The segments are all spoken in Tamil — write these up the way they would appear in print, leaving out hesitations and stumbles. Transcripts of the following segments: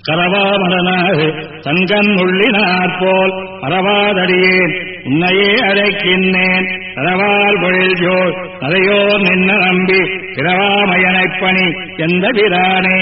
கரவாமடனாகு தங்கன் உள்ளினாற்போல் மறவாதடியேன் உன்னையே அழைக்கின்றேன் கரவார் பொழில்ஜோர் அதையோர் நின்ன நம்பி பிறவாமயனைப் பணி எந்த பிரானே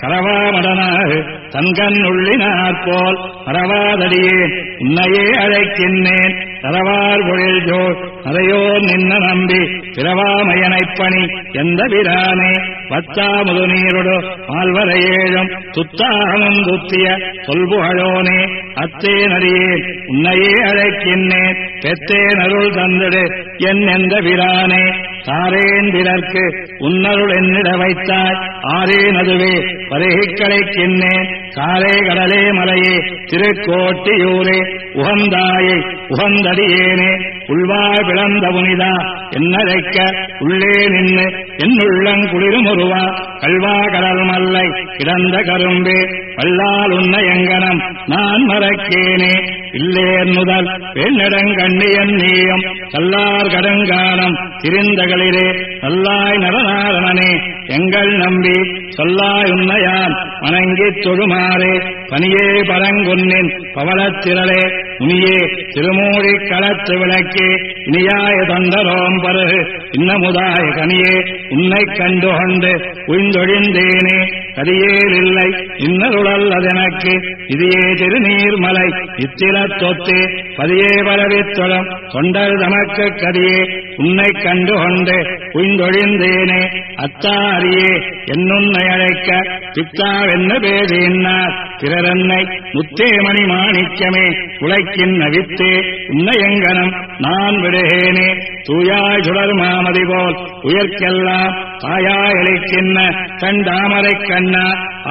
கரவாமடனாகு தங்கன் உள்ளினாற்போல் மறவாதடியேன் உன்னையே அழைக்கின்றேன் கரவார் பொழில்ஜோர் அதையோர் நின்ன நம்பி பிறவாமயனைப் பணி எந்த பிரானே வத்தா முதுநீரொடு மால்வரையேழும் துத்தாகமும் துத்திய சொல்புகழோனே அத்தே நடியேன் உன்னையே அழைக்கின்றேன் பெத்தேன் அருள் தந்திடு என் எந்த பிரானே தாரேன் பிறர்க்கு உன்னருள் என்னிட வைத்தாய் ஆரேன் அதுவே பருகிக் களைக்கின்றேன் காரே கடலே மலையே திருக்கோட்டியூரே உகந்தாயை உகந்தடியேனே உள்வாய் பிளந்த புனிதா என்னழைக்க உள்ளே நின்று என்னுள்ளங்குளிருமுருவா கல்வா கடல் மல்லை கிடந்த கரும்பே வல்லால் உன்ன எங்கனம் நான் மறக்கேனே இல்லேன் முதல் பெண்ணடங்கண்ணியன் நீயம் கல்லார் கடங்கானம் திரிந்தகளிரே நல்லாய் நடனாரணனே எங்கள் நம்பி சொல்லாய் உன்னையான் வணங்கித் தொழுமாறே பனியே பரங்குன்னின் பவளத்திரளே முனியே திருமூழி களத்து விளக்கே இனியாய தொண்டரோம் பருகு இன்னமுதாய கனியே உன்னைக் கண்டு கொண்டு உய்ந்தொழிந்தேனே கதியேல் இல்லை இன்னருளல் அதெனக்கு இதியே திருநீர்மலை இத்திர தொத்தே பதியே பரவித்தொழம் தொண்டர் தமக்கு கதியே உன்னைக் கண்டு கொண்டு உய்ந்தொழிந்தேனே அத்தாரியே என்னுன்னை அழைக்க பித்தாவென்ன பேதியின்னார் பிறரன்னை முத்தேமணி மாணிக்கமே உழைக்கின் நவித்தே உன்னையங்கனம் நான் விடுகேனே தூயாய் சுடர் மாமதி போல் உயர்க்கெல்லாம் தாயாய் அளிக்கின்ற கண்டாமரை கண்ணா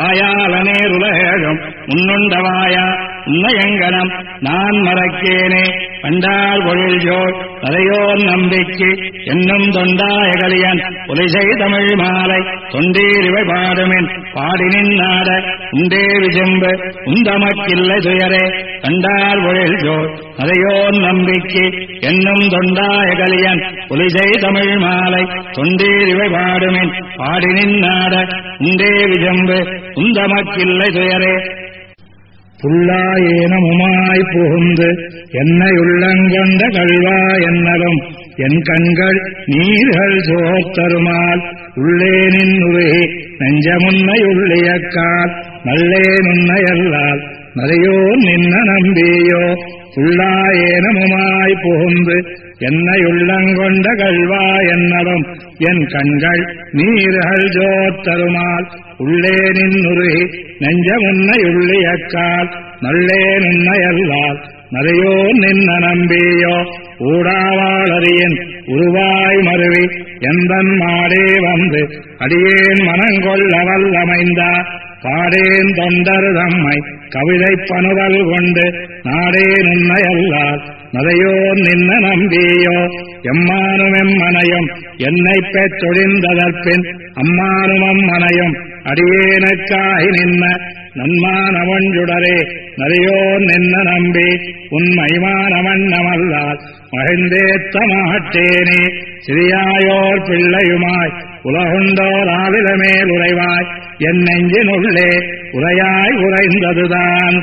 ஆயாலனேருலகேழும் முன்னுண்டவாயா உன்னையங்கனம் நான் மறக்கேனே கண்டார் பொழில்ஜோர் அதையோர் நம்பிக்கை என்னும் தொண்டாயகலியன் புலிசை தமிழ் மாலை தொண்டீரிவை பாடுமின் பாடினின் நாட உண்டே விஜம்பு உந்தமக்கில்லை துயரே கண்டார் பொழில்ஜோர் அதையோர் நம்பிக்கை என்னும் தொண்டாயகலியன் புலிசை தமிழ் மாலை தொண்டீரிவை பாடுமின் பாடினின் நாட உண்டே விஜம்பு உந்தமக்கில்லை துயரே புல்லாயேனமுமாய் புகுந்து என்னை உள்ளங்கொண்ட கல்வா என்னலும் என் கண்கள் நீர்கள் சோர்த்தருமால் உள்ளே நின்னுருகி நெஞ்சமுன்னை உள்ளியக்கால் நல்லே நுண்ணையல்லால் நரையோ நின்ன நம்பியோ புல்லாயேனமுமாய் புகுந்து என்னை உள்ளங்கொண்ட கல்வா என்னலும் என் கண்கள் நீர்கள் சோர்த்தருமால் உள்ளே நின்னுருகி நெஞ்சமுன்னை உள்ளியக்கால் நல்லே நுண்ணையல்லால் நரையோ நின்ன நம்பியோ ஊடாவாளறியின் உருவாய் மருவி எந்தன் மாடே வந்து அடியேன் மனங்கொள்ள வல்லமைந்தா பாடேன் தொண்டர் தம்மை கவிதை பணுவல் கொண்டு நாடே நுண்ணையல்லால் நரையோ நின்ன நம்பியோ எம்மானும் எம்மனையும் என்னை பெற்றொழிந்ததற்பின் அம்மானும் அம்மனையும் அடியேனுக்காகி நின்ன நன்மானவஞ்சுடரே நரையோ நின்ன நம்பி உண்மைமானவண்ணமல்லால் மகிழ்ந்தேத்த மாட்டேனே சிறியாயோர் பிள்ளையுமாய் உலகுண்டோர் ஆவிலமேல் உறைவாய் என் நெஞ்சினுள்ளே உரையாய் உறைந்ததுதான்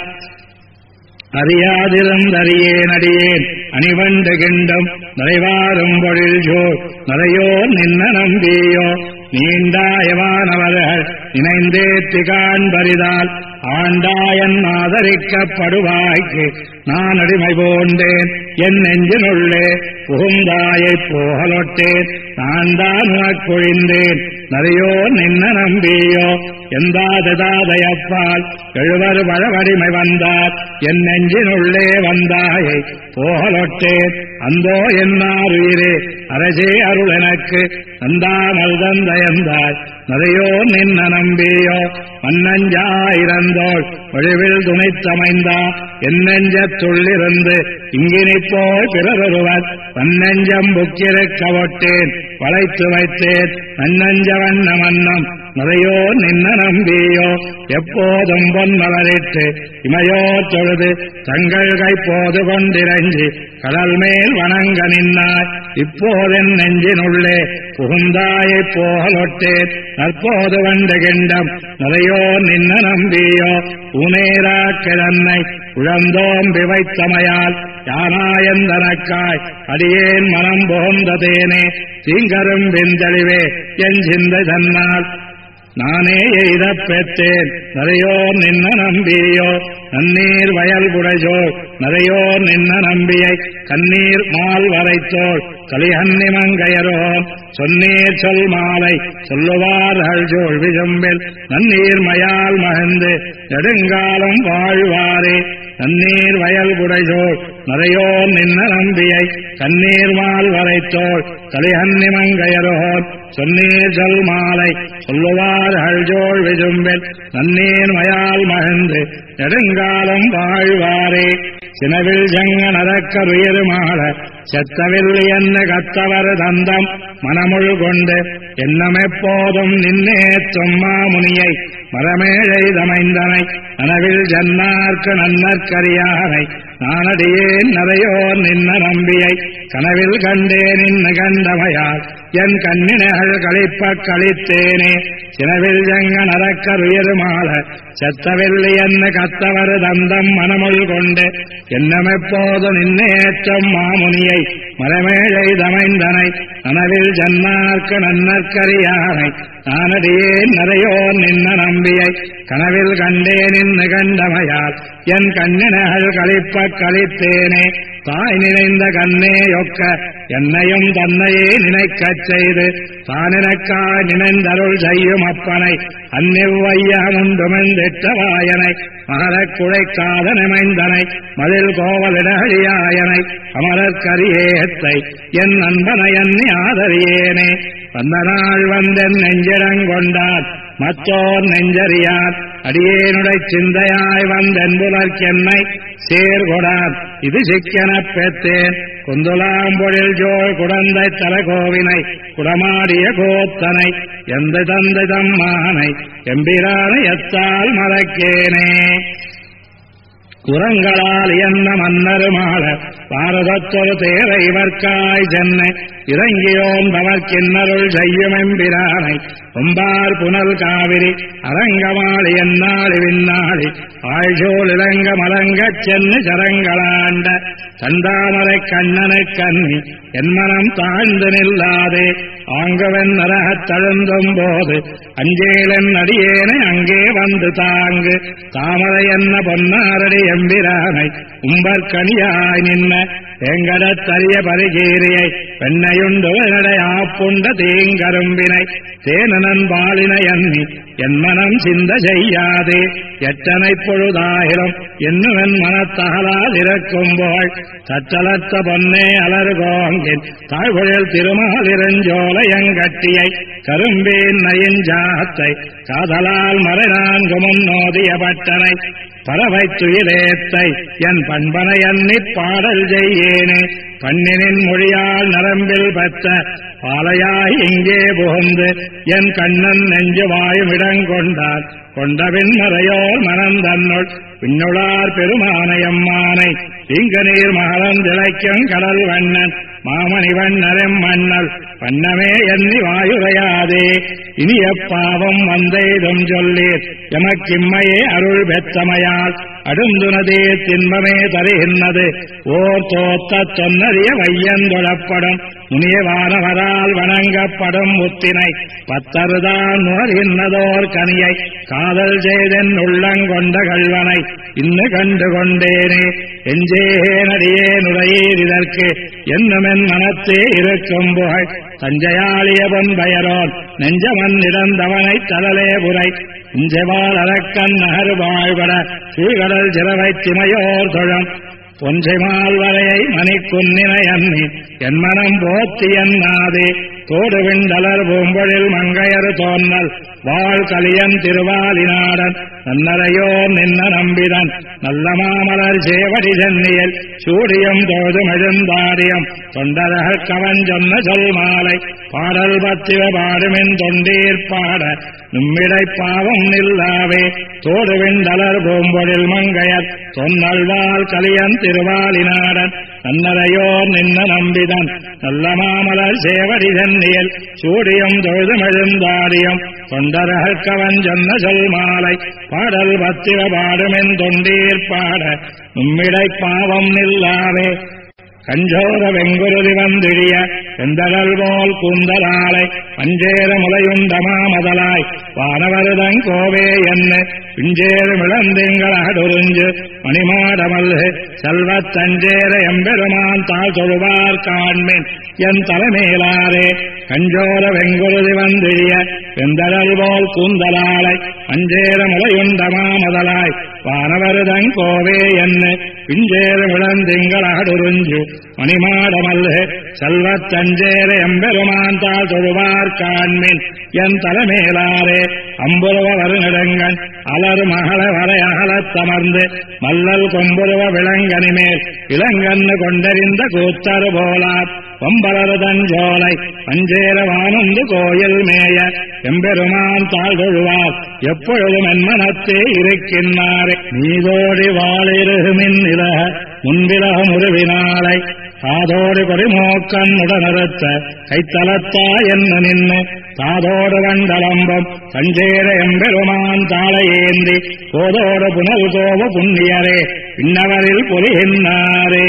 அறியாதிருந்தறியேனடியேன் அணிவண்டு கிண்டும் நிறைவாரும் பொழில்ஜோர் நரையோ நின்ன நம்பியோ நீண்டாயவானவர்கள் நினைந்தேத்தி காண்பரிதால் ஆண்டாயன் ஆதரிக்கப்படுவாய்க்கு நான் அடிமை போண்டேன் என் நெஞ்சினுள்ளே புகுந்தாயைப் போகலொட்டேன் நான் தான் உனக்கொழிந்தேன் நரையோ நின்ன நம்பியோ எந்தாததாதையப்பால் எழுவர் வளவடிமை வந்தார் என் நெஞ்சினுள்ளே வந்தாயை போகலொட்டேன் அந்தோ என்னாருயிரே அரசே அருள் எனக்கு நந்தாமல் தந்தையந்தாய் நரையோ நின்ன நம்பியோ மன்னஞ்சாயிரந்தோள் ஒழிவில் துணைத்தமைந்தா என் நெஞ்சத்துள்ளிருந்து இங்கினிப்போய் பிறரொருவர் பன்னெஞ்சம் புக்கிருக்க ஒட்டேன் வளைத்து வைத்தேன் நன்னஞ்ச வண்ண மன்னம் நிறையோ நின்ன நம்பியோ எப்போதும் பொன்மலரிட்டு இமையோ தொழுது தங்கள் கைப்போது கொண்டிரஞ்சி கடல் மேல் வணங்க நின்னாய் இப்போதென் நெஞ்சினுள்ளே புகுந்தாயைப் போலொட்டேன் நற்போது வண்டு கிண்டம் நிறையோ நின்ன நம்பியோ உனேரா கிழன்னை உழந்தோம்பி வைத்தமையால் யானாயந்தனக்காய் அடியேன் மனம் போந்ததேனே தீங்கரும் விந்தழிவே என் சிந்தை தன்னால் நானே எய்தப் பெற்றேன் நிறையோ நின்ன நம்பியோ நன்னீர் வயல் புடைசோள் நிறையோ நின்ன நம்பியை கண்ணீர் மால் வரைத்தோள் கலிஹன்னி மங்கையரோன் சொன்னீர் சொல் மாலை சொல்லுவார்கள் ஜோள் விசும்பில் நன்னீர் மயால் மகிழ்ந்து நெடுங்காலம் வாழ்வாரே நன்னீர் வயல் புடைசோள் நிறையோ நின்ன நம்பியை கண்ணீர் மால் வரைத்தோள் கலிஹன்னி மங்கையரோன் சொன்னீர் சொல் மாலை சொல்லுவார்கள் ஜோள் விசும்பில் நன்னீர் மயால் மகிழ்ந்து நெடுங்காலம் வாழ்வாரே சினவில் ஜங்க நரக்கருயிருமாள செத்தவில் என்ன கத்தவர் தந்தம் மனமுள் கொண்டு எண்ணமெப்போதும் நின்னே தொம்மா முனியை மரமேழை தமைந்தனை நனவில் ஜன்னார்க்கு நன்னற்கரியானை நானடியேன் நிறையோ நின்ன நம்பியை கனவில் கண்டே நின்று கண்டமையால் என் கண்ணினகள் கழிப்பக் கழித்தேனே சினவில் ஜங்க நரக்கருயிருமாள செத்தவில் என்ன கத்தவர் தந்தம் மனமுள் கொண்டு எண்ணமெப்போது நின்னேற்றம் மாமுனியை மரமேழை தமைந்தனை நனவில் ஜன்னார்க்கு நன்னற்கரியானை நானடியேன் நிறையோ நின்ன நம்பியை கனவில் கண்டே நின்று கண்டமையால் என் கண்ணினகள் கழிப்பக் கழித்தேனே தாய் நினைந்த கண்ணேயொக்க என்னையும் தன்னையே நினைக்கச் செய்து தானினக்காய் நினைந்தருள் செய்யும் அப்பனை அந்நிவ்வையமுண்டுமெந்திட்டவாயனை மகரக் குழைக்காத நிமைந்தனை மதில் கோவலிடழியாயனை அமரற்கரியேத்தை என் நண்பனை எண்ணி ஆதரியேனே வந்த நாள் வந்தென் நெஞ்சிடங்கொண்டான் மற்றோர் நெஞ்சறியான் அடியேனுடை சிந்தையாய் வந்தென்புலர்க்கென்னை சேர்கொடான் இது சிக்கெனப் பெற்றேன் குந்துலாம்பொழில் ஜோள் குடந்தை தலகோவினை குடமாடிய கோத்தனை எந்த தந்தை தம்மானை எம்பிரானை எத்தால் மறக்கேனே குரங்களால் என்ன மன்னருமாள பாரதத்தொரு தேர இவர்க்காய் சென்னை இறங்கியோன் பவர்க்கின்னருள் செய்யுமெம்பிரானை ஒம்பார் புனல் காவிரி அரங்கமாளி என்னாளி விண்ணாளி ஆழ்சோல் இறங்க மலங்கச் சென்னு சரங்களாண்ட தந்தாமரை கண்ணனு கண்ணி என் மனம் தாழ்ந்து நில்லாதே ஆங்கவன் நரகத் தழுந்தும் போது அஞ்சேலன் அடியேனை அங்கே வந்து தாங்கு தாமரை என்ன பொன்னாரடி எம்பிரானை உம்பற்கனியாய் நின்ன தேங்கடத்தறிய பரிகீரியை பெண்ணையுண்டுவனடை ஆப்புண்ட தேங்கரும்பினை தேனனன் பாலினை அன்னி என் மனம் சிந்த செய்யாதே எத்தனை பொழுதாயிரம் என்னுவன் மனத்தகலாதிருக்கும்போள் சற்றலத்த பொன்னே அலர்கோங்கின் தாழ்வொழில் திருமாலிரஞ்சோலையங்கட்டியை கரும்பேன் நயிஞ்சாத்தை காதலால் மறைநான்கு முன்னோதிய பட்டனை பறவை துயிலேத்தை என் பண்பனை அன்னிப் பாடல் செய்யேனே பண்ணினின் மொழியால் நரம்பில் பெற்ற பாலையாய் இங்கே புகுந்து என் கண்ணன் நெஞ்சு வாயும் இடங்கொண்டான் கொண்டபின் மறையோர் மனம் தன்னுள் பின்னுளார் பெருமானையம்மானை இங்க நீர் மகளந்திளைக்கும் கடல் வண்ணன் மாமணிவண்ணரும் மன்னல் பண்ணமே எண்ணி வாயுரையாதே இனி எப்பாவம் வந்தெய்தும் சொல்லீர் எமக்கிம்மையே அருள் பெற்றமையால் அடுந்துனதே தின்பமே தருகின்றது ஓர் தோத்த தொன்னறிய வையந்தொழப்படும் முனியவானவரால் வணங்கப்படும் முத்தினை பத்தருதான் நுகர்கின்றதோர் கனியை காதல் செய்தென் உள்ளங்கொண்ட கள்வனை இன்னு கண்டு கொண்டேனே எஞ்சேனடியே நுழையீர் இதற்கு என்னமென் மனத்தே இருக்கும் புகழ் தஞ்சையாளிய பொன்பயரோன் நெஞ்சமன் இடந்தவனை தடலே புரை இஞ்சவால் அரக்கன் நகர் வாழ்வட சீகடல் சிறவை திமையோர் தொழம் பொஞ்சைமால் வரையை மணிக்குன்னினை அன்னி என் மனம் போத்தி என்னாதே தோடு விண்டலர் பூம்பொழில் மங்கையரு தோன்னல் வாழ் கலியன் திருவாலினாடன் நன்னரையோ நின்ன நம்பிதன் நல்ல மாமலர் சேவடி சென்னியில் சூடியம் தோதும் எழுந்தாடியம் தொண்டரகவன் சொன்ன சொல் மாலை பாடல் பத்திவ பாடுமென் தொண்டீர் பாட நும்மிடை பாவம் நில்லாவே தோடு வெண்டலர் பூம்பொழில் மங்கையர் தொன்னல்வாள் கலியன் திருவாலினாடன் நன்னரையோர் நின்ன நம்பிதன் நல்ல மாமலர் சேவடி சென்னியல் சூடியம் தொழுதுமெழுந்தாடியம் தொண்டரகவன் சொன்ன சொல் மாலை பாடல் பத்திர பாடுமென் தொண்டீர் பாட நும்மிடை பாவம் நில்லாவே கஞ்சோர வெங்குருதி வந்திழிய செந்தகல் போல் கூந்தலாளை பஞ்சேர முலையுண்டமா முதலாய் வானவருதங் கோவே என்ன பிஞ்சேறு மிளந்திங்களடுறிஞ்சு மணிமாடமல்கு செல்வத் தஞ்சேர எம்பெருமான் தாழ் தொழுவார் காண்மின் என் தலைமேலாரே கஞ்சோர வெங்குருதி வந்திழிய செந்தகல் போல் கூந்தலாளை பஞ்சேர முலையுண்டமா முதலாய் வானவருதங் கோவே என்ன பிஞ்சேறு மிளந்திங்களடுறிஞ்சு மணிமாடமல்கு செல்வத் தஞ்சேர எம்பெருமான் தாழ் தொழுவார் காண்மின் என் தலைமேலாரே அம்புருவ வருநெடுங்கண் அலர் மகள வரை அகலத் தமர்ந்து மல்லல் கொம்புருவ விளங்கனிமேல் இளங்கண்ணு கொண்டறிந்த கூத்தரு போலார் பொம்பலரு தஞ்சோலை பஞ்சேர வானந்து கோயில் மேய எம்பெருமான் தாழ் தொழுவார் எப்பொழுதும் என் மனத்தே இருக்கின்றாரே நீதோடி வாழிருமின் இலக முன்பிலக முருவினாலை காதோடு கொடிமோக்கன் உடனிருத்த கைத்தலத்தா என்ன நின்று தாதோடு வண்டலம்பம் தஞ்சேர எம்பெருமான் தாளை ஏந்தி போதோடு புனல் கோவ புண்ணியரே பின்னவரில் பொலிகின்றாரே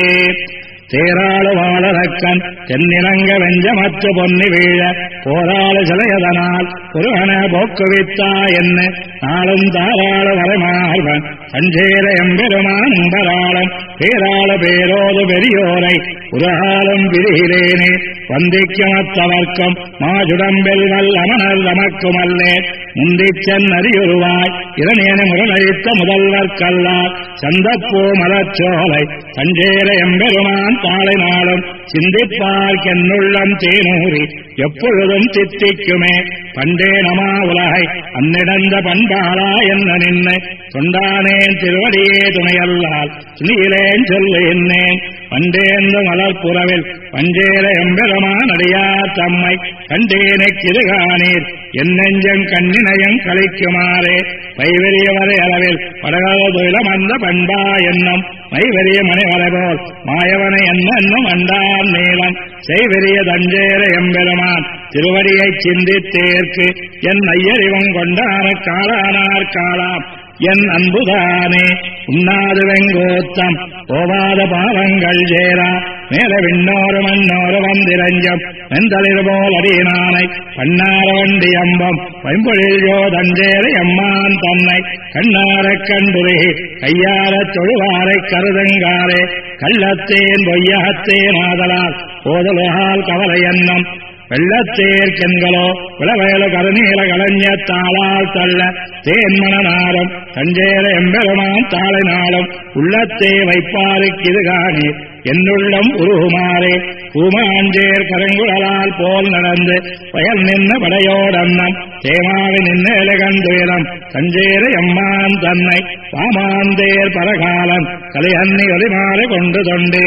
தேராளு வாழறக்கன் தென்னிறங்க வெஞ்சமற்று பொன்னி வீழ போராளு சிலையதனால் ஒருவன போக்குவித்தா என்ன நாளும் தாராளு வரைமார்வன் தஞ்சேர எம்பெருமான் உம்பராளம் பேராளு பேரோது பெரியோரை உலகாலும் பிரிகிறேனே வந்திக்கமத்தவர்க்கம் மாஜுடம்பில் வல்லமணர் நமக்குமல்லே முந்திச்சன் அறியுருவாய் இரணியன முரளழித்த முதல்வர்க்கல்லார் சந்தப்பூ மலச்சோலை தஞ்சேர எம்பெருமான் தாளை நாளும் சிந்திப்பார்க்கென்னுள்ளம் தேனூறி எப்பொழுதும் தித்திக்குமே பண்டே நமா உலகை அந்நிடந்த பண்பாளா என்ன நின்று தொண்டானேன் திருவடியே துணையல்லால் துணியிலேன் சொல்லு என்னேன் பண்டேந்து மலர்புறவில் பஞ்சேர எம்பெருமான் அடியார் தம்மை கண்டேனை கிருகானீர் என் நெஞ்சம் கண்ணினையும் கழிக்குமாறே பைவெறிய வரை அளவில் படகாதுயிலம் அந்த பண்பா என்னும் மைவெறிய மணிவரைபோல் மாயவனை என்னும் அண்டார் நீளம் செய்வெறிய தஞ்சேர எம்பெருமான் திருவடியை சிந்தித்தேற்கு என் ஐயறிவம் கொண்டான காளானார் காளாம் என் அன்புதானே உண்ணாது வெங்கோத்தம் போவாத பாவங்கள் சேரா மேல விண்ணோரு மண்ணோரு வந்திரஞ்சம் வெந்தளிர் போல் அடியினானை பன்னார வண்டி அம்பம் பைம்பொழியோ தஞ்சேர எம்மான் தன்னை கண்ணாரக் கண்டுருகி கையாரத் தொழுவாரை கருதங்காரே கள்ளத்தேன் பொய்யகத்தேன் ஆதலால் போதலுகால் கவலை எண்ணம் வெள்ளத்தேர்கெண்களோ விளவயலு கருநீல களஞ்சத்தாளால் தள்ள தேன்மணனாரும் தஞ்சேர எம்பெருமான் தாளை நாளும் உள்ளத்தே வைப்பாருக்கு இது காணி என்னுள்ளம் உருகுமாறே பூமாஞ்சேர் கருங்குழலால் போல் நடந்து வயல் நின்ன படையோடன்னம் தேமாவி நின்னேல கண்டுயரம் தஞ்சேர எம்மான் தன்னை பாமாந்தேர் பரகாலன் கலியன்னி ஒலிமாறு கொண்டு தொண்டே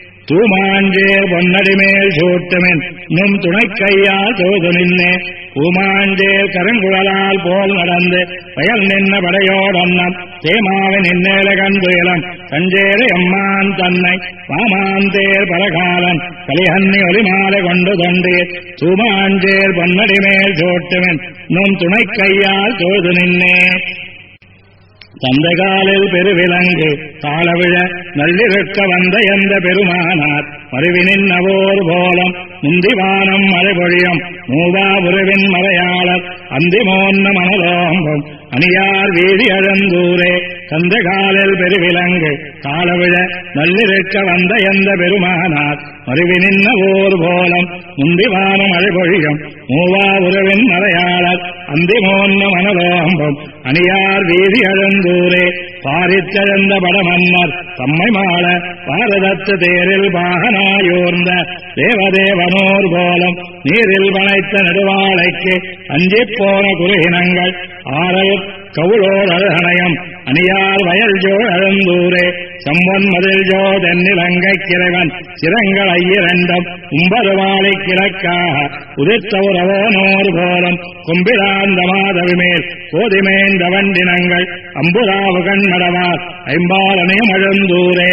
தூமாஞ்சேர் பொன்னடிமேல் சூட்டுமென் நும் துணை கையால் தோது நின்னே பூமாஞ்சேர் கருங்குழலால் போல் நடந்து வயல் நின்ன படையோடன்னம் தேமாவை நின்னேல கண்டுயலம் தஞ்சேர எம்மான் தன்னை பாமாந்தேர் பரகாலன் கலியன்னி ஒலிமாலை கொண்டு தொண்டீர் தூமாஞ்சேர் பொன்னடிமேல் சூட்டுமென் நும் துணை கையால் தோது நின்னே தந்தைகாலில் பெருவிலங்கு தாளவிழ நள்ளிருக்க வந்த எந்த பெருமானார் மறுவினின் நவோர் போலம் முந்திவானம் மழைபொழியம் மூவா உருவின் மறையாளர் அந்திமோன்ன மனதோம்பம் அணியார் வீதி அழந்தூரே தந்தைகாலில் பெருவிலங்கு தாளவிழ நள்ளிருக்க வந்த எந்த பெருமானார் மறுவினின் நவோர் போலம் முந்திவானம் மழைபொழியம் மூவா உருவின் மறையாளர் அந்திமோன்ன மனதோம்பம் அணியார் வீதி அழந்தூரே பாரித்தெழுந்த படமன்னர் தம்மை மாள பாரதத்து தேரில் பாகனாயோர்ந்த தேவதேவனோர் போலம் நீரில் வளைத்த நெடுவாளைக்கு அஞ்சிப் போன குருகினங்கள் ஆரல் கவுளோர் அழகணயம் அணியார் வயல் ஜோழ் அழந்தூரே செம்பொன் மதில் ஜோதென்னிலங்கை கிரைவன் சிரங்கள் ஐயிரண்டும் உம்பருவாளை கிழக்காக உதிர்த்த உறவோனோர் போலும் கும்பிடாந்த மாதவிமேல் கோதிமேந்த வண்டினங்கள் அம்புராவு கண்ணடவார் ஐம்பாலனையும் அழுந்தூரே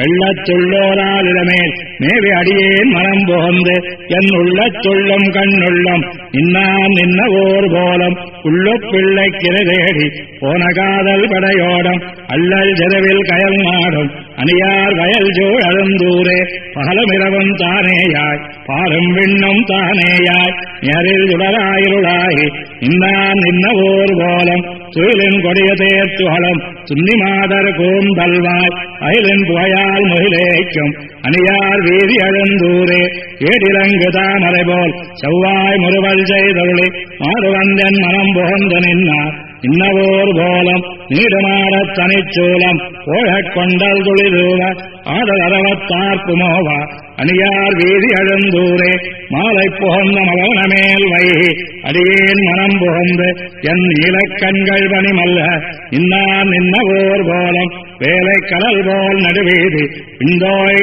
வெள்ளத்துள்ளோராலிடமேல் மேவி அடியேன் மனம் புகுந்து என் உள்ளத்துள்ளும் கண்ணுள்ளம் இன்னான் நின்னவோர் போலம் உள்ளு பிள்ளை கிரைதேடி போன காதல் படையோடம் அல்லல் ஜெருவில் கயல் நாடும் அணியார் வயல் ஜோழ் அழுந்தூரே பகலமிரவும் தானேயாய் பாரும் விண்ணும் தானேயாய் நேரில் உடலாயிருளாகி இன்னான் நின்னவோர் போலம் துயிலின் கொடிய தேர்த்துகளும் துன்னி மாதர் கூந்தல்வாய் அயலின் புகையால் முகிலேக்கும் அணியார் வீதி அழுந்தூரே ஏடிலங்கு தாமரை போல் செவ்வாய் முறுவல் செய்தொழி மாறுவந்தன் மனம் புகந்து நின்னார் இன்னவோர் போலம் நீடுமாடத் தனிச்சூலம் போழக் கொண்டல் துளிதூவ ஆடல் அறவத்தார்ப்புமோவா அணியார் வீதி அழுந்தூரே மாலை புகந்த மகனமேல் வைகி அடியேன் மனம் புகந்து என் நீலக்கண்கள் பணிமல்ல இன்னான் நின்னவோர் போலம் வேலை கடல் போல் நடுவீதி இந்தோய்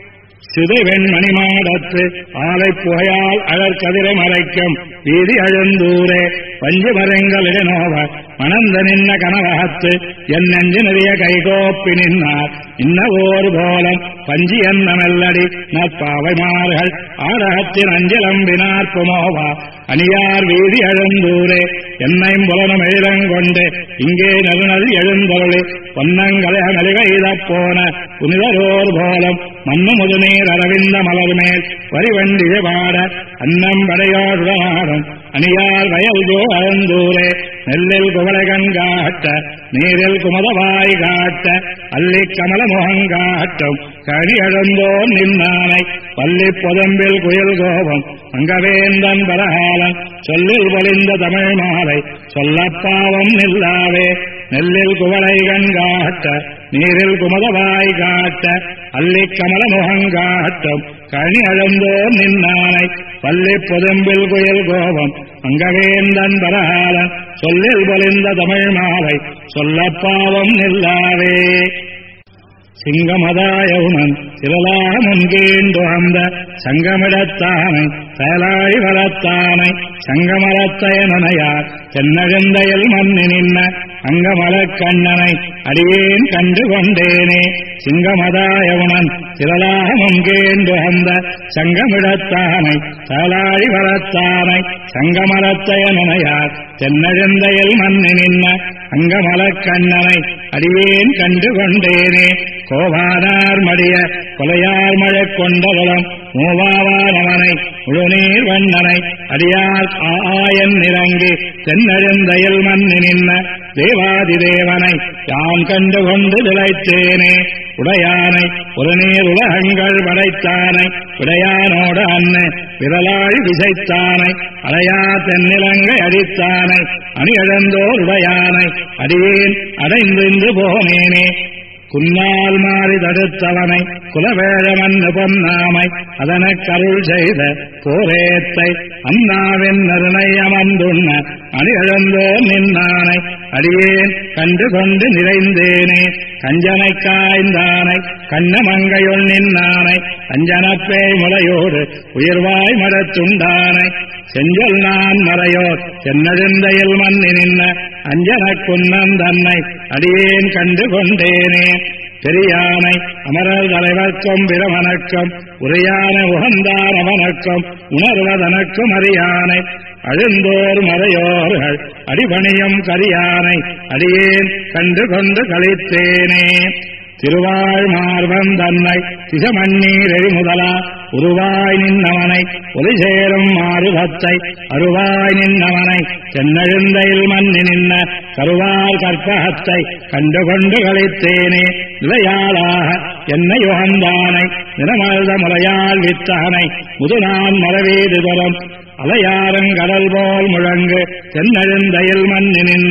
சிதைவெண் மணிமாடத்து ஆலை புகையால் அழற்கதிரை மறைக்கும் வீதி அழுந்தூரே பஞ்சு மரங்களிடனோவ மணந்த நின்ன கனவகத்து என் நெஞ்சு நிறைய கைகோப்பி நின்னார் இன்னவோர் போலம் பஞ்சி என்ன மெல்லடி நற்பாவைமார்கள் ஆரகத்தின் அஞ்சலம்பினார் புமோவா அணியார் வீதி அழுந்தூரே என்னையும் புலனும் எழிலங்கொண்டு இங்கே நறுநல் எழுந்தொழி பொன்னங்களை மெலிவைதப் போன புனிதரோர் போலம் மண்ணு முதுநீர் அரவிந்த மலர் மேல் வரிவண்டிய பாட அன்னம் படையோடுடனாடும் அணியார் வயல் ஜோ அழுந்தூரே நெல்லில் குவளை கண்காட்ட நீரில் குமதவாய் காட்ட அல்லி கமல முகங்காட்டும் கடி அழுந்தோன் நின்னானை பள்ளி பொதம்பில் குயில் கோபம் அங்கவேந்தன் பரகாலன் சொல்லில் பொலிந்த தமிழ் மாலை சொல்லப்பாவம் நில்லாவே நெல்லில் குவளை கண்காட்ட நீரில் குமதவாய் காட்ட அல்லி கமல முகங்காட்டும் கனி அழுந்தோன் நின்னானை பள்ளி பொதம்பில் குயில் கோபம் அங்கவேந்தன் பரகாலன் சொல்லில் பொலிந்த தமிழ் மாலை சொல்லப்பாவம் நில்லாவே சிங்கமதாயவுணன் திரளாமுன்கீண்டு அந்த சங்கமிடத்தானை செயலாய் வரத்தானை சங்கமரத்தயனையார் தென்னகந்தையில் மன்னி நின்ன அங்கமலக் கண்ணனை அடியேன் கண்டு கொண்டேனே சிங்கமதாயவுணன் திரளாமுன்கீண்டு அந்த சங்கமிடத்தானை செயலாய் வரத்தானை சங்கமரத்தயனையார் தென்னகந்தையில் மன்னி நின்ன அங்கமலக் கண்ணனை அடியேன் கண்டு கொண்டேனே கோபானார் மடிய கொலையார் மழை கொண்டவளம் மூவாவானவனை முழுநீர் வண்ணனை அடியார் ஆயன் நிறங்கி தென்னெழுந்தையில் மன்னி நின்ன தேவாதிதேவனை யான் கண்டு கொண்டு திளைத்தேனே உடையானை ஒரு நீர் உலகங்கள் படைத்தானை உடையானோடு அன்னை விரலாழி விசைத்தானை அடையா தென்னிலங்கை அடித்தானை அணியழந்தோர் உடையானை அடியேன் அடைந்து போனேனே குன்னால் மாறி தடுத்தவனை குலவேழமன்னு பொன்னாமை அதனக் கருள் செய்த போரேத்தை அண்ணாவின் நறுணையமந்துண்ண அணியழந்தோ நின்னானை அடியேன் கண்டு கொண்டு நிறைந்தேனே கஞ்சனை காய்ந்தானை கண்ணமங்கையுள் நின்னானை அஞ்சனப்பேய் முலையோடு உயிர்வாய் மடத்துண்டானை செஞ்சொல் நான் மறையோர் தென்னெழுந்தையில் மன்னி நின்ன அஞ்சனக் குன்னம் தன்னை அடியேன் கண்டு கொண்டேனே பெரியானை அமரர் தலைவர்க்கும் பிரமனக்கும் உரையான உகந்தார் அவனக்கும் உணர்வதனக்கும் அறியானை அழுந்தோர் மறையோர்கள் அடிபணியும் கரியானை அடியேன் கண்டு கொண்டு கழித்தேனே திருவாழ் மார்பன் தன்னை திசமண்ணீர் எழிமுதலா உருவாய் நின்னவனை ஒலிசேரும் மாறுபத்தை அருவாய் நின்னவனை தென்னெழுந்தையில் மன்னி நின்ன கருவார் கற்பகத்தை கண்டுகொண்டு கழித்தேனே நிலையாளாக என்னை யுகந்தானை நிறமழ்த முறையால் வித்தானை முதுநான் மரவீது தரும் அலையாரங்கடல் போல் முழங்கு தென்னெழுந்தையில் மன்னி நின்ன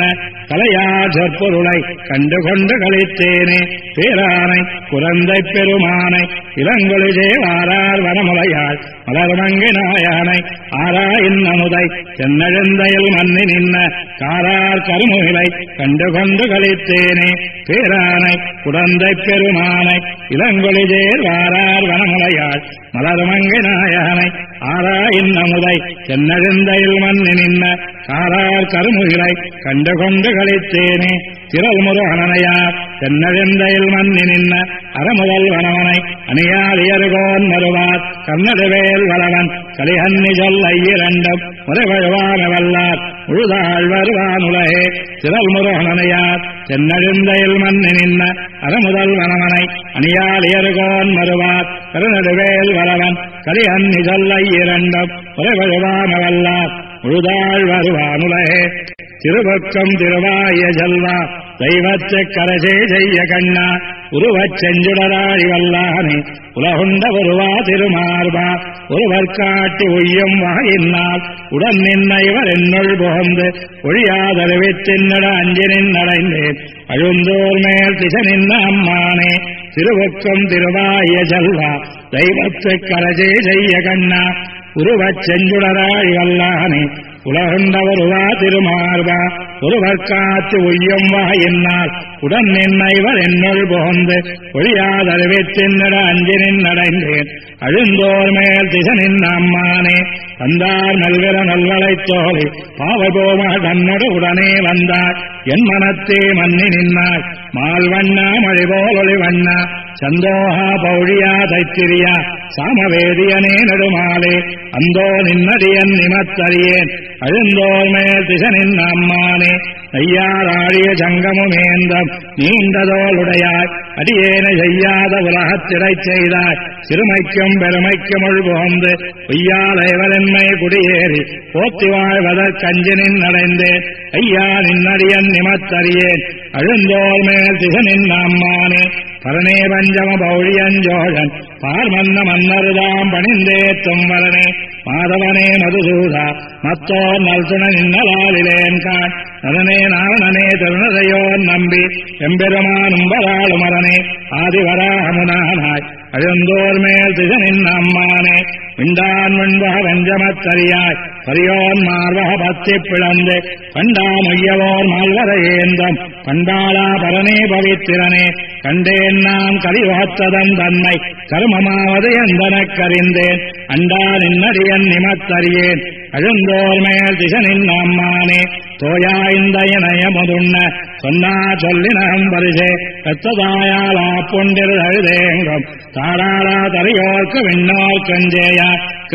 கலையா சொற்பொருளை கண்டுகொண்டு களித்தேனே பேரானை குழந்தை பெருமானை இளங்கொழிதே வாரார் வனமுலையாள் மலர்மங்கி நாயானை ஆராயின் அமுதை தென்னெழுந்தையில் மன்னி நின்ன காரார் கருமுகிலை கண்டுகொண்டு களித்தேனே பேரானை குழந்தை பெருமானை இளங்கொழிதே வாரார் வனமுலையாள் மலர்மங்கி நாயானை ஆராயின் அமுதை தென்னெழுந்தையில் மன்னி நின்ன காரார் கருமுகிலை கண்டுகொண்டு களித்தேனே திரள் முருகனையார் தென்னெழுந்தையில் மன்னி நின்ன அறமுதல் வனவனை அணியாளியருகோன் மறுவார் கர்ணடுவேல் வளவன் கலிஹன்னி சொல் ஐயிரண்டும் முறைவழுவான வல்லார் உழுதாள் வருவான் உலகே திரள் முருகனையார் தென்னெழுந்தையில் மன்னி நின்ன அறமுதல் வனவனை அணியாளியருகோன் மறுவார் கருநடுவேல் வளவன் கலிஹன்னி சொல் ஐயிரண்டும் முறைவழுவான வல்லார் உழுதாள் வருவான் உலகே திருவக்கம் திருவாய செல்வா தெய்வத்து கரசே செய்ய கண்ணா உருவச் செஞ்சுடராழி வல்லானே உலகுண்ட ஒருவா திருமார்பா ஒருவர் காட்டி உய்யும் வாயினால் உடன் நின்ன இவர் என்னுள் புகந்து ஒழியாதறிவித்தின்னட அஞ்சினின் அடைந்தேன் அழுந்தோர் மேல் திசை நின்ன அம்மானே திருவக்கம் திருவாய செல்வா தெய்வத்து கரசே செய்ய கண்ணா உருவச் செஞ்சுடராழி வல்லானே உலகுண்டவருவா திருமார்பா ஒருவர் காத்து உய்யும் வாயினால் உடன் நின்னைவர் என்னுள் புகந்து ஒழியாதறிவித்தின்னட அஞ்சினின் அடைந்தேன் அழுந்தோர் மேல் திசை நின்ன அம்மானே வந்தார் நல்விர நல்வளை தோழி பாவபோம தன்னோடு உடனே வந்தார் என் மனத்தே மன்னி நின்னாள் மால்வண்ணா மழிபோல் ஒளிவண்ணா சந்தோகா பௌழியா தைத்திரியா சாமவேதியனே நெடுமாலே அந்தோ நின்னடியன் நிமத்தறியேன் அழுந்தோர் மேல் திசை நின்ன அம்மானே ஐயாராடிய சங்கமுமேந்தம் நீண்டதோளுடையாய் அடியேனை செய்யாத உலகத்திடை செய்தாய் சிறுமைக்கும் பெருமைக்கும் உள்புகந்து பொய்யாலைவரென்மை குடியேறி போத்தி வாழ்வதற்கஞ்சினின் அடைந்தேன் ஐயா நின்னடியன் நிமத்தறியேன் அழுந்தோர் மேல் திசை நின்ன அம்மானே பரணே பஞ்சம பௌழியஞ்சோழன் பார்மன்ன மன்னருதாம் பணிந்தே தும்பரனே மாதவனே மதுசூதா மத்தோர் நல்துண நின்னலாலிலேன் கான் நரனே நாரணனே திருநதையோர் நம்பி எம்பெருமானும் வராளுமரனே ஆதிவராமுனானாய் அழுந்தோர் மேல் திசை நின்ன அம்மானே விண்டான் விண்பக வெஞ்சமத்தறியாய் பரியோன் மார்வக பத்தி பிளந்து கண்டாமுய்யவோர் மால்வரையேந்தம் கண்டாளா பரனே பவித்திரனே கண்டேன் நான் கலிவாத்ததன் தன்மை கருமமாவது எந்தனக்கறிந்தேன் அண்டா நின்னடியன் நிமத்தறியேன் அழுந்தோர் மேல் திசை நின்ன அம்மானே தோயா இந்த இணையமுதுண்ண சொன்னா சொல்லினம் பரிசே பெத்ததாயாலா பொண்டில் அழுதேங்கும் தாராளா தரையோர்க்கு விண்ணோர் கஞ்சேயா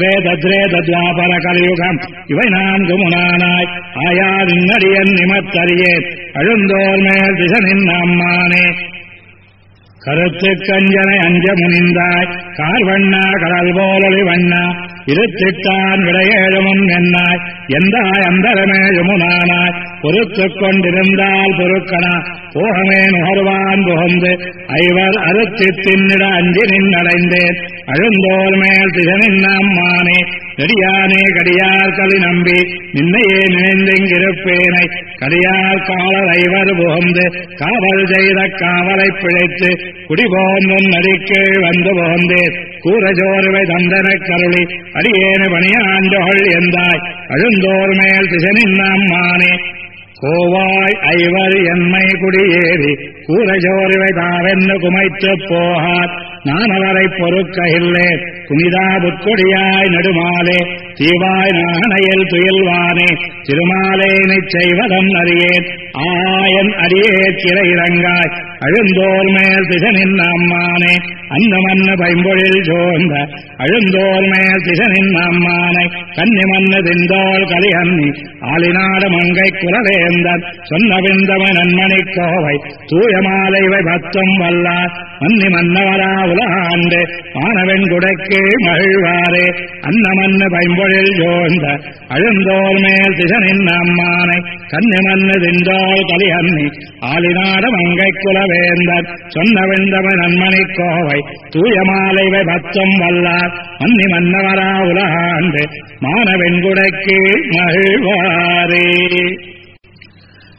கிரேதத்வாபர கலியுகம் இவை நான்கு முனானாய் ஆயா நின்னடியன் நிமத்தறியேன் அழுந்தோர் மேல் திசை நின்ன அம்மானே கருத்து கஞ்சனை அஞ்ச முனிந்தாய் கார்வண்ணா கடல் போலொளி வண்ணா இருத்திட்டான் விடையேழுமுன் என்னாய் எந்தாய் அந்தரமேழுமுனானாய் பொறுத்துக் கொண்டிருந்தால் பொறுக்கணா போகமே நுகர்வான் புகந்து ஐவர் அறுத்தி தின்னிட அஞ்சி நின்னடைந்தேன் அழுந்தோர் மேல் திசை நின்ன அம்மானே நெடியானே கடியார் களி நம்பி நின்னையே நினைந்திருப்பேனை கடியார் காலர் ஐவர் புகந்து காவல் செய்த காவலை பிழைத்து குடிபோந்தும் நடிக்கு வந்து புகந்தேன் கூறஜோர்வை தந்தனக் கருளி அடியேனு பணியாண்டோள் எந்தாய் அழுந்தோர் மேல் திசை நின்ன அம்மானே கோவாய் ஐவர் என்மை குடியேறி கூறஜோர்வை தாவென்னு குமைத்து போகார் நான் அவரை பொறுக்கையில்லேன் புனிதா புற்கொடியாய் நெடுமாலே தீவாய் நாணையில் துயில்வானே திருமாலே செய்வதன் அறியேன் ஆயன் அடியே கிரை இறங்காய் அழுந்தோர் மேல் திசை நின்ன அம்மானே அந்த மன்ன பைம்பொழில் சோர்ந்த அழுந்தோர் மேல் திசை நின்ன அம்மானை கன்னி மன்னு திந்தோள் கலிஹன்னி ஆலிநாடு மங்கை குலவேந்தன் சொன்ன விந்தம நன்மணி கோவை தூயமாலைவை பத்தும் வல்லார் மன்னி மன்னவரா உலகாண்டு மாணவன் குடைக்கு மகிழ்வாரே அன்ன மன்னு பைம்பொழில் சோர்ந்த அழுந்தோர் மேல் திசை நின்ன அம்மானை கன்னி மன்னு திந்தோள் கலிஹன்னி ஆலிநாடு மங்கை குலவேந்தன் சொன்ன விந்தம நன்மணி கோவை தூயமாலைவை பத்தும் வல்லார் மன்னி மன்னவரா உலகாண்டு மாணவன் குடைக்கு மகிழ்வாரே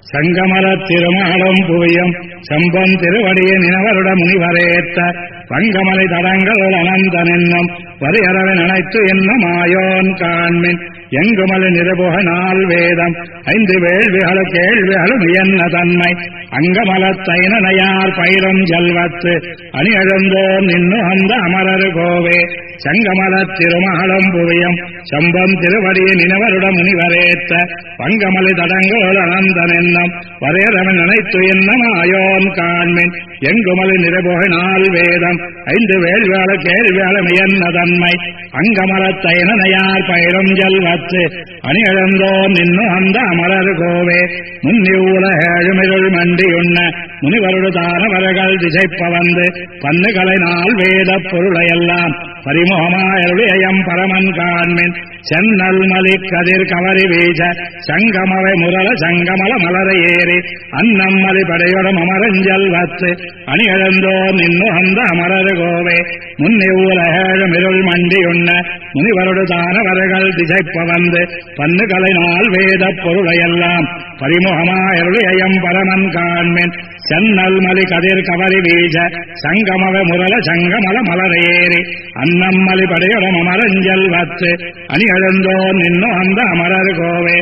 சங்கமலத் திருமாலும் புவியும் செம்பொன் திருவடிய நினவருட முனிவரேத்த வங்கமலை தடங்களுள் அனந்தன் என்னும் வரியறவன் அனைத்து என்னும் ஆயோன் காண்மின் எங்குமலை நிரபுக நாள் வேதம் 5 வேள்விகளு கேள்விகளும் என்ன தன்மை அங்கமலத்தைனையார் பயிரும் ஜல்வத்து அணி எழுந்தோம் நின்னு அந்த அமரரு கோவே சங்கமலத் திருமகளும் புவியும் செம்பொன் திருவடிய நினவருட முனிவரேத்த வங்கமலை தடங்களுள் அனந்தன் என்னும் வரையறவன் அனைத்து என்னும் ஆயோன் காண்மின் எங்குமலை நிரபுக நாள் வேதம் 5 வேள்விகளு கேள்விகளும் என்ன தன்மை அங்கமலத்தைனையார் பயிரும் ஜல்வத்து அணி எழுந்தோம் நின்னு அந்த அமரரு கோவே முன்னிவுலகேழுமிருள் மண்டியுண்ண முனிவருடு தானவர்கள் திசைப்ப வந்து பன்னுகளை நாள் வேத பொருளையெல்லாம் பரிமுகமாயருளியம் பரமன் காண்மின் சென்னல் மலி கதிர் கவரி வீச சங்கமவை முரள சங்கமல மலர ஏறி அன்னம்மலி படையுடன் அமரஞ்சல் வத்து அணி எழுந்தோர் நின்னு அந்த அமரரு கோவே முன்னிவுலகேழுமிருள் மண்டியுண்ண முனிவருடு தானவர்கள் திசைப்ப வந்து பன்னுகளை நாள் வேத பொருளையெல்லாம் பரிமுகமாயருளியம் பரமன் காண்மின் சென்னல் மலி கதிர் கவரி வீச சங்கமவ முரள சங்கமல மலர ஏறி அன்னம்மலி படையுடன் அமரஞ்சல் வத்து அணி எழுந்தோர் நின்னு அந்த அமரர் கோவே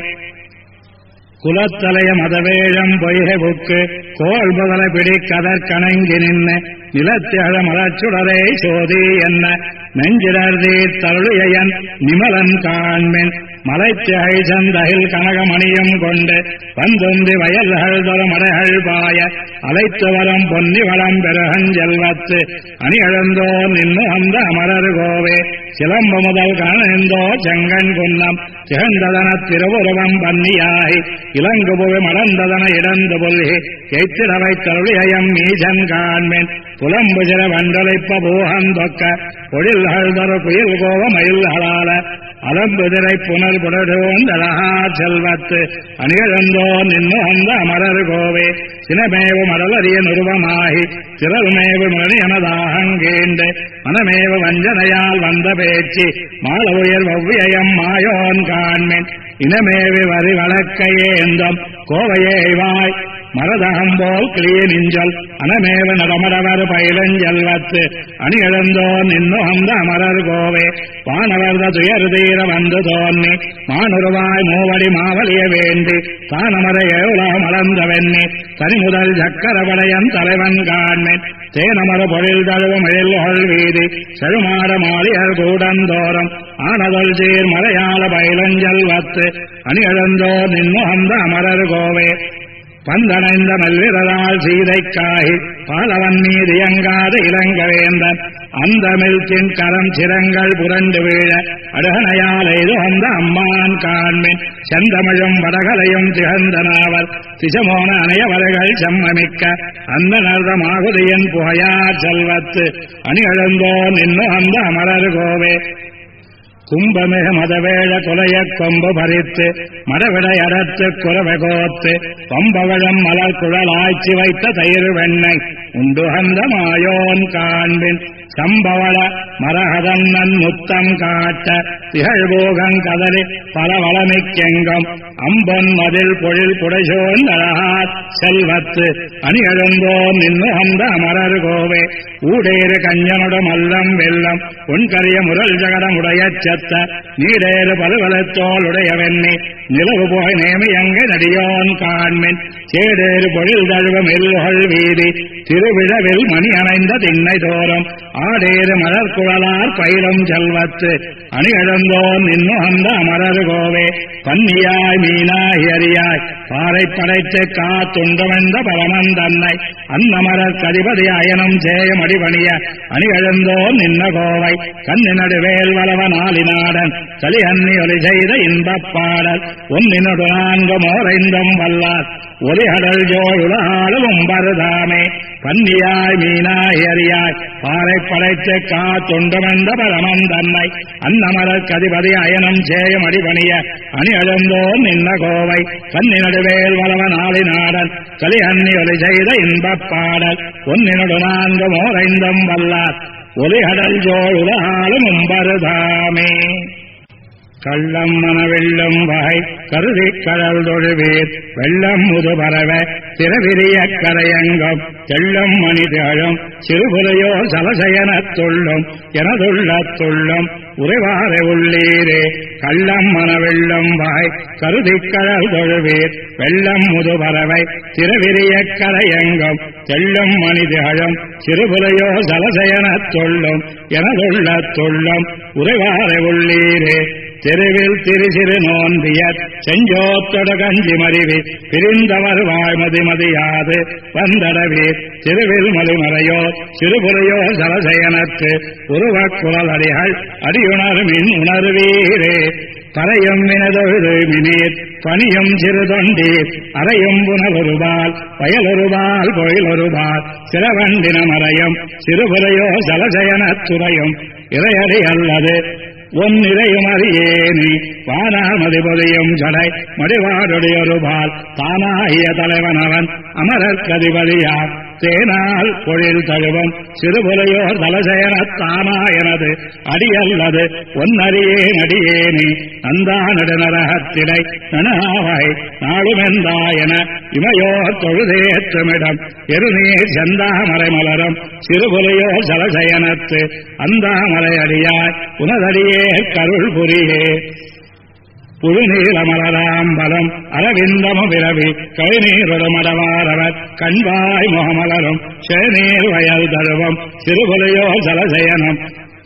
குலத்தலைய மதவேழம் பொய்கை புக்கு கோள் முதல பிடி கதற் கணங்கி நின்று நிலத்தியழ மலச்சுடரே சோதி என்ன நெஞ்சிடர்தீ தருளியன் நிமலன் காண்மின் மலைத்திகை சந்தகில் கனகமணியும் கொண்டு வந்துந்தி வயல்கள் தொரமடைகள் பாய அழைத்து வரும் பொன்னி வளம் பெருகஞ்செல்வத்து அணி எழுந்தோர் நின்னு அந்த அமரர் கோவே சிலம்பு முதல் கணந்தோ செங்கண் குன்னம் திகழ்ந்ததன திருவுருவம் பன்னியாகி இலங்கு புவி மடந்ததன இடந்து புல்கி எய்த்திடவை தருளியம் மீசன் காண்மின் புலம்பு சிற வண்டலைப்ப பூகந்தொக்க பொழில்கள் தரு குயில் கோவ மயில்களால அலம்புதிரை புனல் புடடோந்தழகா செல்வத்து அணியழந்தோ நின்னு அந்த அமரர் கோவே சினமேவு மடலறிய நிருபமாகி திரள்மேவு மணியனதாகங்கேண்டு மனமேவு வஞ்சனையால் வந்த பேச்சு மால உயர் வவ்வியம் மாயோன் காண்மின் இனமேவி வரி வழக்கையேந்தம் கோவையேவாய் மரதகம்போல் கிளிய நிஞ்சல் அனமேவ நடமடவர் பயிலஞ்செல்வத்து அணி எழுந்தோ நின்னு அந்த அமரர் கோவே வானவர்த துயர் தீர வந்து தோன்னி மானுருவாய் மூவடி மாவலிய வேண்டி தானமர ஏவுலம் அளந்த வெண்ணி தனிமுதல் சக்கரபடையன் தலைவன் காண்மின் தேனமர பொழில் தழுவும் எழில்கள் வீதி செழுமாட மாளிகர் கூடந்தோறும் ஆனதொல் சீர் மலையாள பயிலஞ்செல்வத்து அணி எழுந்தோ நின்னு அந்த அமரர் கோவே பந்தனைந்த மல்விரதால் சீதைக்காகி பாலவன் மீது இயங்காத இளங்கவேந்தன் அந்த மில்கின் கரம் சிரங்கள் புரண்டு வீழ அடுகனையால் எய்து அந்த அம்மான் காண்மின் செந்தமிழும் வடகலையும் திகழ்ந்தனாவர் திசமோன அணையவர்கள் செம்மமிக்க அந்த நர்தமாகுதியின் புகையார் செல்வத்து அணி எழுந்தோ நின்னு அந்த அமரர் கோவே கும்பமிக மதவேழ கொலைய கொம்பு பறித்து மடவிடை அடத்து குறவை கோத்து கொம்பவழம் மலர் குழல் ஆய்ச்சி வைத்த தயிர் வெண்ணெய் உண்டு அந்த மாயோன் காண்பின் சம்பவள மரகதன்னன் முத்தம் காட்ட திகழ்போகங் கதறி பலவளமிக்கெங்கும் அம்பொன் மதில் பொழில் புடைசோன் அழகார் செல்வத்து அணி எழுந்தோ நின்னு அந்த அமரர் கோவே ஊடேறு கஞ்சனுட மல்லம் வெள்ளம் பொன்கரிய முரல் ஜகடமுடைய செத்த நீடேறு பல்வலத்தோல் உடைய வெண்ணி நிலவு போய் நேமி அங்கு நடியோன் காண்மின் சேடேறு பொழில் தழுவ மெல்லுகள் வீதி திருவிழவில் மணி அணைந்த திண்ணை தோறும் ஆடேறு மலர் குழலார் பயிலும் செல்வத்து அணி எழுந்தோ நின்னு அந்த அமரர் கோவே பன்னியாய் மீனாய் அரியாய் பாறை படைத்து காத்துண்டுமென்ற பரமன் தன்னை அன்னமரர் கதிபதி அயனம் சேயம் அடிபணிய அணி எழுந்தோ நின்ன கோவை கண்ணி நடுவேல் வளவ நாளினாடன் கலி அன்னி ஒலி செய்த இன்பப் பாடல் ஒன்னினொடு 4 மோரைந்தும் வல்லார் ஒலிகடல் ஜோழுலாளும் உம்பருதாமே பன்னியாய் மீனாய் அரியாய் பாறை படைத்து காத்துண்டுமென்ற பரமன் தன்னை அன்னமரர் கதிபதி அயனம் சேயம் அடிபணிய அணி எழுந்தோ நின்ன கோவை கண்ணி நடுவேல் வளவ நாளினாடன் கலி அன்னி ஒலி செய்த இன்பப் பாடல் ஒன்னினொடு 4 மோரைந்தும் வல்லார் ஒலிகடல் ஜோழுலாளும் உம்பருதாமே கள்ளம் மனவெல்லும் வகை கருதி கடல் தொழுவீர் வெள்ளம் முது பரவ திரவிரிய கரையங்கம் தெள்ளும் மணிதழும் சிறுபுலையோ சலசயனத் துள்ளும் எனதுள்ள துள்ளும் உறைவாரை உள்ளீரே கள்ளம் மனவெல்லும் வகை கருதி கடல் தொழுவீர் வெள்ளம் முது பரவை திரவிரிய கரையங்கம் தெள்ளும் மணிதழும் சிறுபுலையோ சலசயனத் துள்ளும் எனதுள்ள துள்ளும் உறைவாரை உள்ளீரே தெருவில் திருசிறு நோன்பியர் செஞ்சோத்தொட கஞ்சி மறிவி பிரிந்தவர் வாய்மதி மதியாது வந்தடவீர் திருவில் மலிமறையோ சிறுபுறையோ சலசயனத்து உருவக் குரலடிகள் அடியுணர்மின் உணர்வீரே பறையும் வினதொழுது மினீர் பணியும் சிறு தொண்டீர் அறையும் புனலொருபால் வயலொருபால் கோயிலொருபால் சிறவண்டின மறையும் சிறுபுறையோ சலசயனத்துறையும் இறையடி அல்லது ஒன்னிறையும் அறியேனி வானால் மதிபதியும் ஜடை மடிவாடுடையொருபால் தானாகிய தலைவனவன் அமரர் கதிபதியார் தேனால் பொழில் தழுவம் சிறுபுலையோர் தலசயனத்தானா எனது அடியல்லது ஒன்னறியேன் அடியேனி நந்தா நடுநரகத்திடை நனாவை நாடுமெந்தாயன இமையோர் தொழுதேற்றமிடம் எருநீர் செந்தாமரை மலரும் சிறுபுலையோர் தலசயனத்து அந்தாமரை அடியாய் உனதடியே கருள் புரியே புழுநீலமலராம்பலம் அரவிந்தமு விரவி கழுநீரொரு மடவாரவர் கண்வாய் முகமலரும் செழுநீர் வயல் தழுவம் சிறுபுலையோ ஜலசயனம்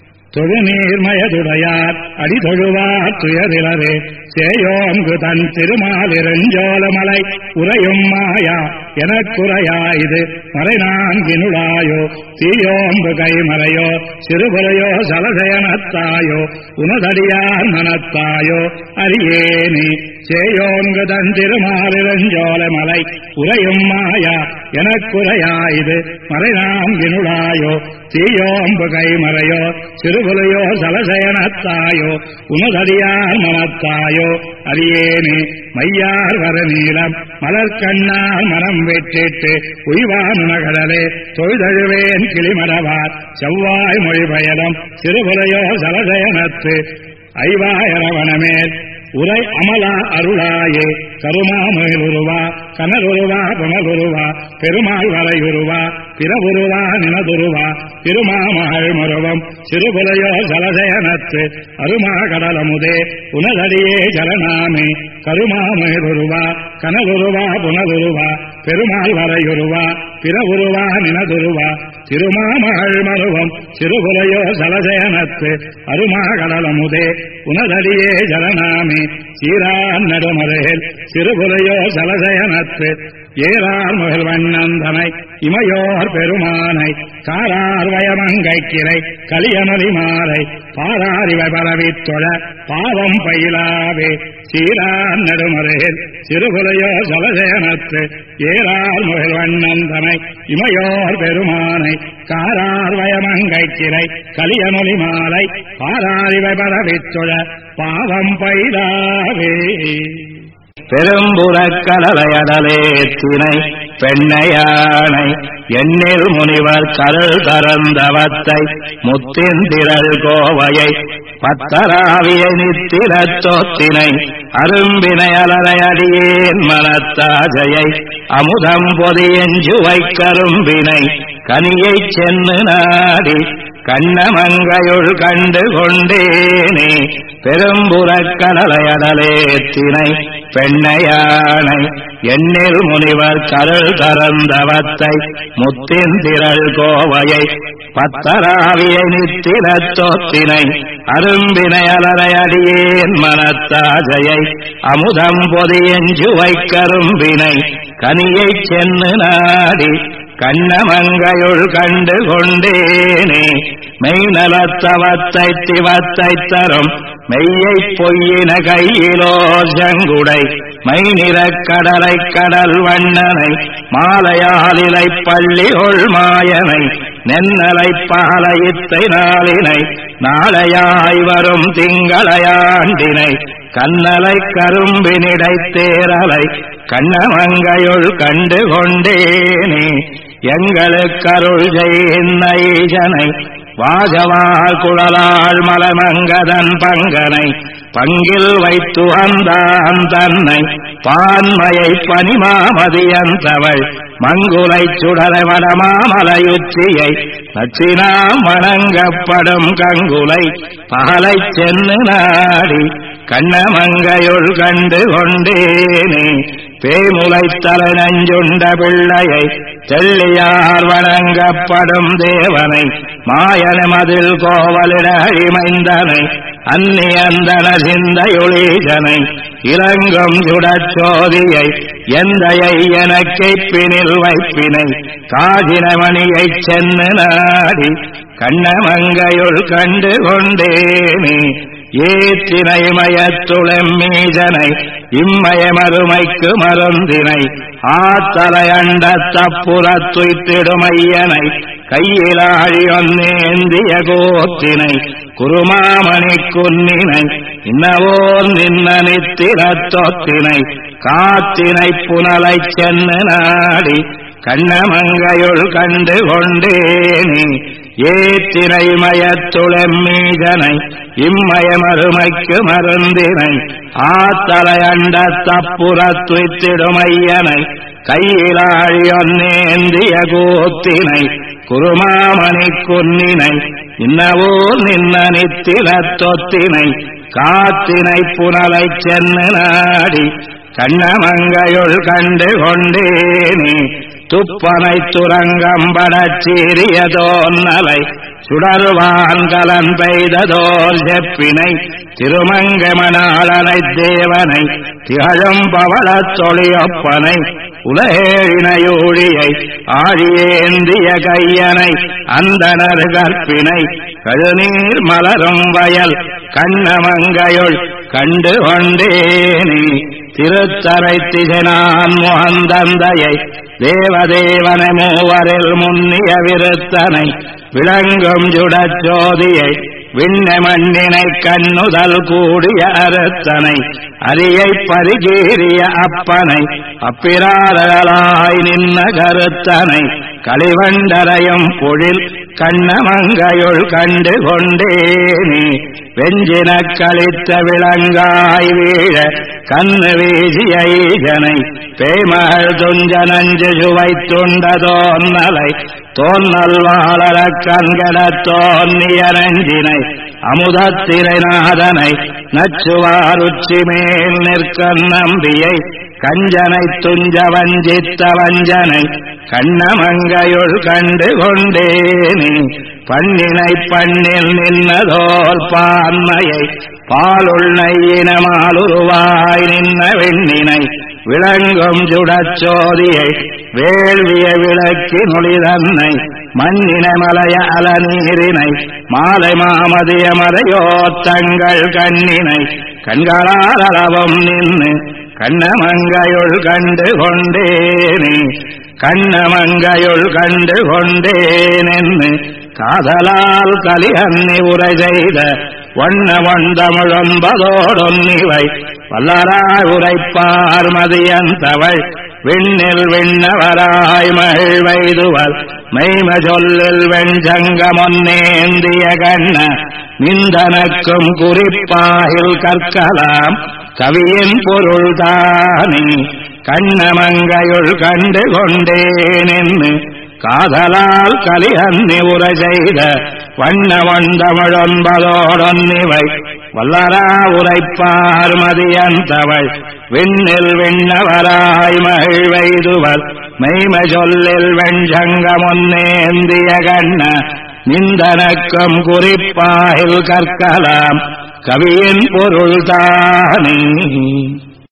தொழுநீர்மயதுடையார் அடிதொழுவார் துயரிலரே சேயோங்கு தன் திருமாலிருஞ்சோலமலை உரையும் மாயா எனக்குறையா இது மறைநான்கினுளாயோ தீயோம்பு கைமறையோ சிறுபுலையோ சலசயனத்தாயோ உனதடியார் மனத்தாயோ அறியேனி சேயோங்கு தன் திருமாலிருஞ்சோலமலை உரையும் மாயா எனக்குறையா இது மறைநான்கினுளாயோ தீயோம்பு கைமறையோ சிறுபுலையோ சலசயனத்தாயோ உனதடியார் மனத்தாயோ அறியேனே மையார் வர நீளம் மலர்கண்ணால் மனம் வெற்றிட்டு உய்வானுணகடலே தொழுதழுவேன் கிளிமடவார் செவ்வாய் மொழி பயலம் சிறுபுலையோ சலசயனத்து ஐவாயரவணமேல் உரை அமலா அருளாயே கருமாமயிலுருவா கனலுருவா புனலுருவா பெருமாள் வரையுருவா பிறவுருவா நினதுருவா திருமாமகள் மருவம் சிறுபுலையோ ஜலசயனத்து அருமா கடலமுதே உனதடியே ஜலநாமே கருமாமயிலுருவா கனலுருவா புனலுருவா பெருமாள் வரையுருவா பிறவுருவா நினதுருவா திருமாமகள் மருவம் சிறுபுலையோ ஜலசயனத்து அருமா கடலமுதே உனதடியே ஜலநாமே சீரான் நடுமறையில் சிறுபுலையோ சலசயனத்து ஏறார் முகல் வண்ணந்தனை இமையோர் பெருமானை காரார் வயமங்கை கிரை கலியமலி மாலை பாராரிவை பரவித்தொழ பாவம் பயிலாவே சீரான் நடுமறையில் சிறுபுலையோ சலசயனத்து ஏறார் முகல் வண்ணந்தனை இமையோர் பெருமானை காரார் வயமங்கை கிரை கலியமலி மாலை பாராரிவை பரவித்தொழ பாவம் பயிலாவே பெரும்புறக் கடலையடலே திணை பெண்ணையானை எண்ணில் முனிவர் கருள் கறந்தவத்தை முத்தின் திரள் கோவையை பத்தராவியை நித்திரத் தோத்தினை அரும்பினை அலரையடியேன் மனத்தாஜையை அமுதம் பொதியஞ்சுவை கரும்பினை கனியைச் சென்னு நாடி கண்ணமங்கையுள் கண்டு கொண்டேனே பெரும்புறக் கடலையடலே திணை பெண்ணையானை எண்ணில் முனிவர் கருள் கறந்தவத்தை முத்தின் திரள் கோவையை பத்தராவியை நித்திரத் தோத்தினை அரும்பினை அலரையடியேன் மனத்தாஜையை அமுதம் பொதியஞ்சுவை கரும்பினை கனியைச் சென்னு நாடி கண்ணமங்கையுள் கண்டு கொண்டேனே மெய்நலத்தவத்தை திவத்தை தரும் மெய்யைப் பொய்யின கையிலோ செங்குடை மைநிறக் கடலை கடல் வண்ணனை மாலையாலிலை பள்ளிகொள் மாயனை நென்னலைப் பாலையித்தை நாளினை நாளையாய் வரும் திங்களையாண்டினை கண்ணலை கரும்பினிடை தேரலை கண்ணமங்கையுள் கண்டு கொண்டேனே எங்களுக்கருள் செய்கின்ற வாஜவாள் குழலாள் மலமங்கதன் பங்கனை பங்கில் வைத்து வந்தான் தன்னை பான்மையை பனிமாமதியந்தவள் மங்குலை சுடரை வடமாமலையுச்சியை நச்சினாம் வணங்கப்படும் கங்குலை பகலை சென்னு நாடி கண்ணமங்கையுள் கண்டு கொண்டேனே பேமுலை தலை நஞ்சுண்ட பிள்ளையை தெள்ளியார் வணங்கப்படும் தேவனை மாயன மதில் கோவலிட அழிமைந்தனை அந்நியந்தன சிந்தையொளீஜனை இறங்கும் சுடச்சோதியை எந்தையை எனக்கை பினில் வைப்பினை காதினமணியைச் சென்னு நாடி கண்ணமங்கையுள் கண்டு கொண்டேனே ஏத்தினை மயத்துளெம்மீஜனை இம்மய மறுமைக்கு மருந்தினை ஆத்தலை அண்ட தப்புறத்துய்த்திடுமையனை கையிலாழியொன்னேந்திய கோத்தினை குருமாமணி குன்னினை இன்னவோ நின்ன நித்திரத்தொத்தினை காத்தினை புனலைச் சென்னு நாடி கண்ணமங்கையுள் கண்டு கொண்டேனே ஏத்தினை மயத்துளெம்மீஜனை இம்மய மறுமைக்கு மருந்தினை ஆத்தலை அண்ட தப்புறத்துய்த்திடுமையனை கையிலாழியொன்னேந்திய கூத்தினை குருமாமணி குன்னினை இன்னவோ நின்ன நித்திலத்தொத்தினை காத்தினை புனலைச் சென்னு நாடி கண்ணமங்கையுள் கண்டு கொண்டேனே துப்பனை துரங்கம்படச் சீரிய தோன்னலை சுடருவான் கலன் பெய்ததோர் செப்பினை திருமங்கமனாளனை தேவனை திகழும் பவளத் தொழியொப்பனை உலகேழினையூழியை ஆழியேந்திய கையனை அந்தனர் கற்பினை கழுநீர் மலரும் வயல் கண்ணமங்கையுள் கண்டு கொண்டேனே திருத்தரை திசைனான் முகந்தந்தையை தேவதேவன மூவரில் முன்னிய விருத்தனை விளங்கும் சுடச்சோதியை விண்ண மண்ணினை கண்ணுதல் கூடிய அறுத்தனை அரியை பரிகீறிய அப்பனை அப்பிராதலாய் நின்ன கருத்தனை களிவண்டரையும் பொழில் கண்ணமங்கையுள் கண்டு கொண்டேனே வெஞ்சின கழித்த விளங்காய் வீழ கண்ணு வீசிய ஈஜனை பேமகள் துஞ்ச நஞ்சு சுவை துண்டதோன்னலை தோன்னல் வாழற கண்கட தோன்னிய நஞ்சினை அமுதத்திரை நாதனை நச்சுவாருச்சி மேல் நிற்க நம்பியை கஞ்சனை துஞ்ச வஞ்சித்த வஞ்சனை கண்ணமங்கையுள் கண்டு கொண்டேனே பண்ணினை பண்ணில் நின்னதோல் பான்மையை பாலுள் நையினமாலுருவாய் நின்ன வெண்ணினை விளங்கும் சுடச்சோதியை வேள்விய விளக்கி நொழிதன்னை மண்ணின மலைய அலநீரினை மாலை மாமதிய மறையோ தங்கள் கண்ணினை கண்களாலளவும் நின்று கண்ணமங்கையுள் கண்டு கொண்டேனே கண்ணமங்கையுள் கண்டு கொண்டேனென்னு காதலால் கலியன்னி உரை செய்த வண்ண வந்தமிழொன்பதோடொன்னிவை வல்லராய் உரைப்பார் மதியந்தவள் விண்ணில் விண்ணவராய் மகிழ் வைதுவல் மெய்ம சொல்லில் வெஞ்சங்கமொன்னேந்திய கண்ண மிந்தனக்கும் குறிப்பாயில் கற்கலாம் கவியின் பொருள் தானே கண்ணமங்கையுள் கண்டு கொண்டேனென்னு காதலால் கலியன்னி உரை செய்த வண்ண வந்தமிழொன்பதோடொன்னிவை வல்லரா உரைப்பார் மதியந்தவள் விண்ணில் விண்ணவராய் மகிழ் வைதுவல் மெய்ம சொல்லில் வெஞ்சங்கமொன்னேந்திய கண்ண நிந்தனக்கும் குறிப்பாயில் கற்கலாம் கவியின் பொருள் தானே.